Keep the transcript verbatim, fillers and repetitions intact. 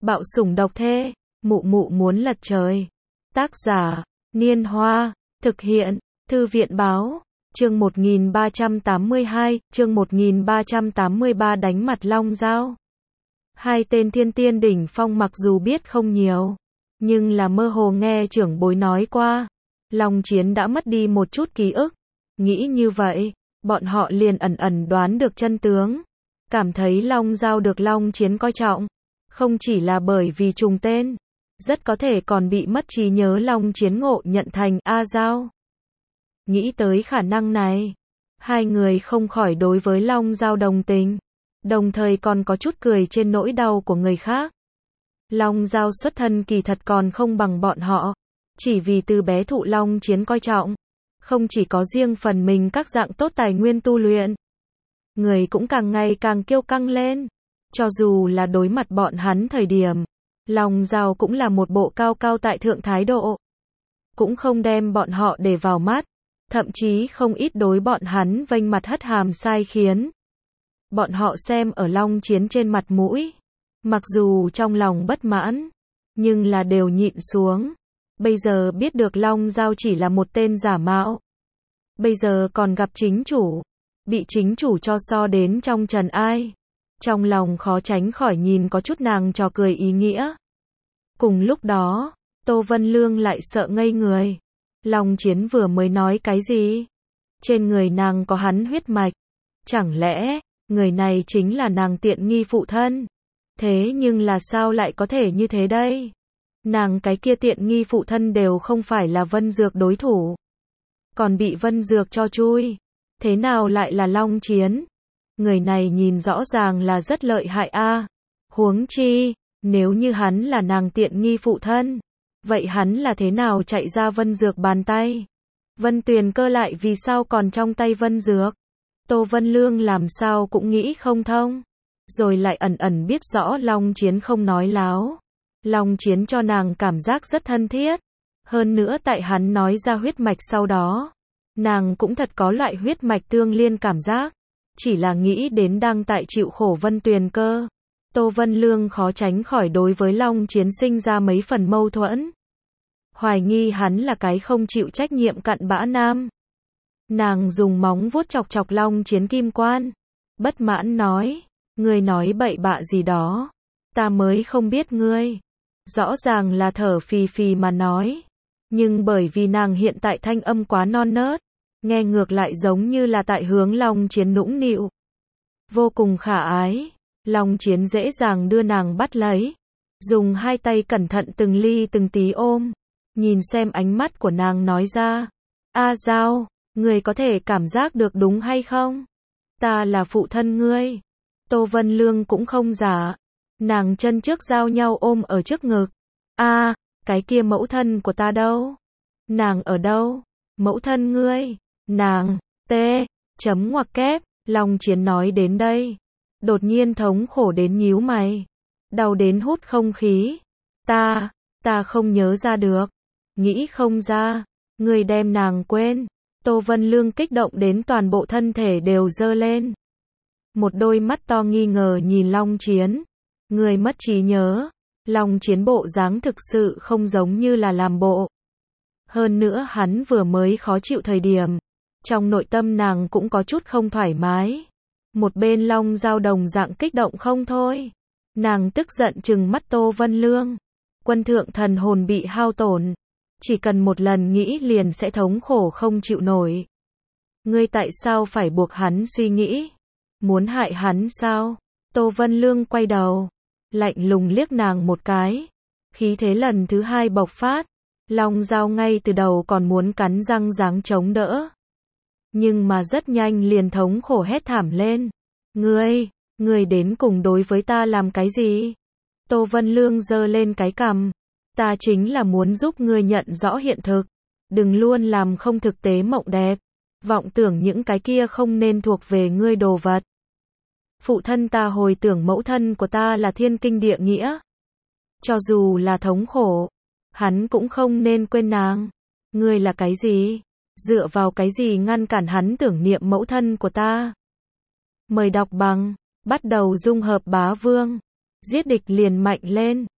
Bạo sủng độc thê, mụ mụ muốn lật trời. Tác giả, Niên Hoa, thực hiện, Thư viện báo, chương một nghìn ba trăm tám mươi hai, chương một nghìn ba trăm tám mươi ba đánh mặt Long Dao. Hai tên thiên tiên đỉnh phong mặc dù biết không nhiều, nhưng là mơ hồ nghe trưởng bối nói qua, Long Chiến đã mất đi một chút ký ức. Nghĩ như vậy, bọn họ liền ẩn ẩn đoán được chân tướng, cảm thấy Long Dao được Long Chiến coi trọng, không chỉ là bởi vì trùng tên, rất có thể còn bị mất trí nhớ Long Chiến ngộ nhận thành A Dao. Nghĩ tới khả năng này, hai người không khỏi đối với Long Dao đồng tình, đồng thời còn có chút cười trên nỗi đau của người khác. Long Dao xuất thân kỳ thật còn không bằng bọn họ, chỉ vì từ bé thụ Long Chiến coi trọng, không chỉ có riêng phần mình các dạng tốt tài nguyên tu luyện, người cũng càng ngày càng kiêu căng lên. Cho dù là đối mặt bọn hắn thời điểm, Long Dao cũng là một bộ cao cao tại thượng thái độ, cũng không đem bọn họ để vào mắt, thậm chí không ít đối bọn hắn vênh mặt hất hàm sai khiến. Bọn họ xem ở Long Chiến trên mặt mũi, mặc dù trong lòng bất mãn, nhưng là đều nhịn xuống. Bây giờ biết được Long Dao chỉ là một tên giả mạo, bây giờ còn gặp chính chủ, bị chính chủ cho so đến trong trần ai, trong lòng khó tránh khỏi nhìn có chút nàng trò cười ý nghĩa. Cùng lúc đó, Tô Vân Lương lại sợ ngây người. Long Chiến vừa mới nói cái gì? Trên người nàng có hắn huyết mạch. Chẳng lẽ, người này chính là nàng tiện nghi phụ thân? Thế nhưng là sao lại có thể như thế đây? Nàng cái kia tiện nghi phụ thân đều không phải là Vân Dược đối thủ, còn bị Vân Dược cho chui. Thế nào lại là Long Chiến? Người này nhìn rõ ràng là rất lợi hại a. À. Huống chi, nếu như hắn là nàng tiện nghi phụ thân, vậy hắn là thế nào chạy ra Vân Dược bàn tay? Vân Tuyền Cơ lại vì sao còn trong tay Vân Dược? Tô Vân Lương làm sao cũng nghĩ không thông. Rồi lại ẩn ẩn biết rõ Long Chiến không nói láo. Long Chiến cho nàng cảm giác rất thân thiết. Hơn nữa tại hắn nói ra huyết mạch sau đó, nàng cũng thật có loại huyết mạch tương liên cảm giác. Chỉ là nghĩ đến đang tại chịu khổ Vân Tuyền Cơ, Tô Vân Lương khó tránh khỏi đối với Long Chiến sinh ra mấy phần mâu thuẫn. Hoài nghi hắn là cái không chịu trách nhiệm cặn bã nam. Nàng dùng móng vuốt chọc chọc Long Chiến kim quan, bất mãn nói, ngươi nói bậy bạ gì đó, ta mới không biết ngươi. Rõ ràng là thở phì phì mà nói, nhưng bởi vì nàng hiện tại thanh âm quá non nớt, nghe ngược lại giống như là tại hướng Long Chiến nũng nịu. Vô cùng khả ái, Long Chiến dễ dàng đưa nàng bắt lấy, dùng hai tay cẩn thận từng ly từng tí ôm, nhìn xem ánh mắt của nàng nói ra, A Dao, ngươi có thể cảm giác được đúng hay không? Ta là phụ thân ngươi. Tô Vân Lương cũng không giả, nàng chân trước giao nhau ôm ở trước ngực. A, cái kia mẫu thân của ta đâu? Nàng ở đâu? Mẫu thân ngươi? Nàng, tê, chấm ngoặc kép, Long Chiến nói đến đây, đột nhiên thống khổ đến nhíu mày, đau đến hút không khí. Ta, ta không nhớ ra được, nghĩ không ra, ngươi đem nàng quên. Tô Vân Lương kích động đến toàn bộ thân thể đều dơ lên. Một đôi mắt to nghi ngờ nhìn Long Chiến. Ngươi mất trí nhớ. Long Chiến bộ dáng thực sự không giống như là làm bộ. Hơn nữa hắn vừa mới khó chịu thời điểm, trong nội tâm nàng cũng có chút không thoải mái. Một bên Long Dao đồng dạng kích động không thôi. Nàng tức giận trừng mắt Tô Vân Lương. Quân thượng thần hồn bị hao tổn, chỉ cần một lần nghĩ liền sẽ thống khổ không chịu nổi. Ngươi tại sao phải buộc hắn suy nghĩ? Muốn hại hắn sao? Tô Vân Lương quay đầu, lạnh lùng liếc nàng một cái. Khí thế lần thứ hai bộc phát. Long Dao ngay từ đầu còn muốn cắn răng giáng chống đỡ, nhưng mà rất nhanh liền thống khổ hét thảm lên. Ngươi, ngươi đến cùng đối với ta làm cái gì? Tô Vân Lương giơ lên cái cằm. Ta chính là muốn giúp ngươi nhận rõ hiện thực, đừng luôn làm không thực tế mộng đẹp, vọng tưởng những cái kia không nên thuộc về ngươi đồ vật. Phụ thân ta hồi tưởng mẫu thân của ta là thiên kinh địa nghĩa, cho dù là thống khổ, hắn cũng không nên quên nàng. Ngươi là cái gì? Dựa vào cái gì ngăn cản hắn tưởng niệm mẫu thân của ta? Mời đọc bằng, bắt đầu dung hợp bá vương, giết địch liền mạnh lên.